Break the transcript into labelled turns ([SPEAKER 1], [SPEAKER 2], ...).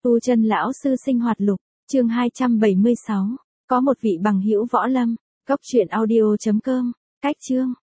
[SPEAKER 1] Tu Chân lão sư sinh hoạt lục, chương 276. Có một vị bằng hữu võ lâm. Cốc truyện audio.com. Cách chương.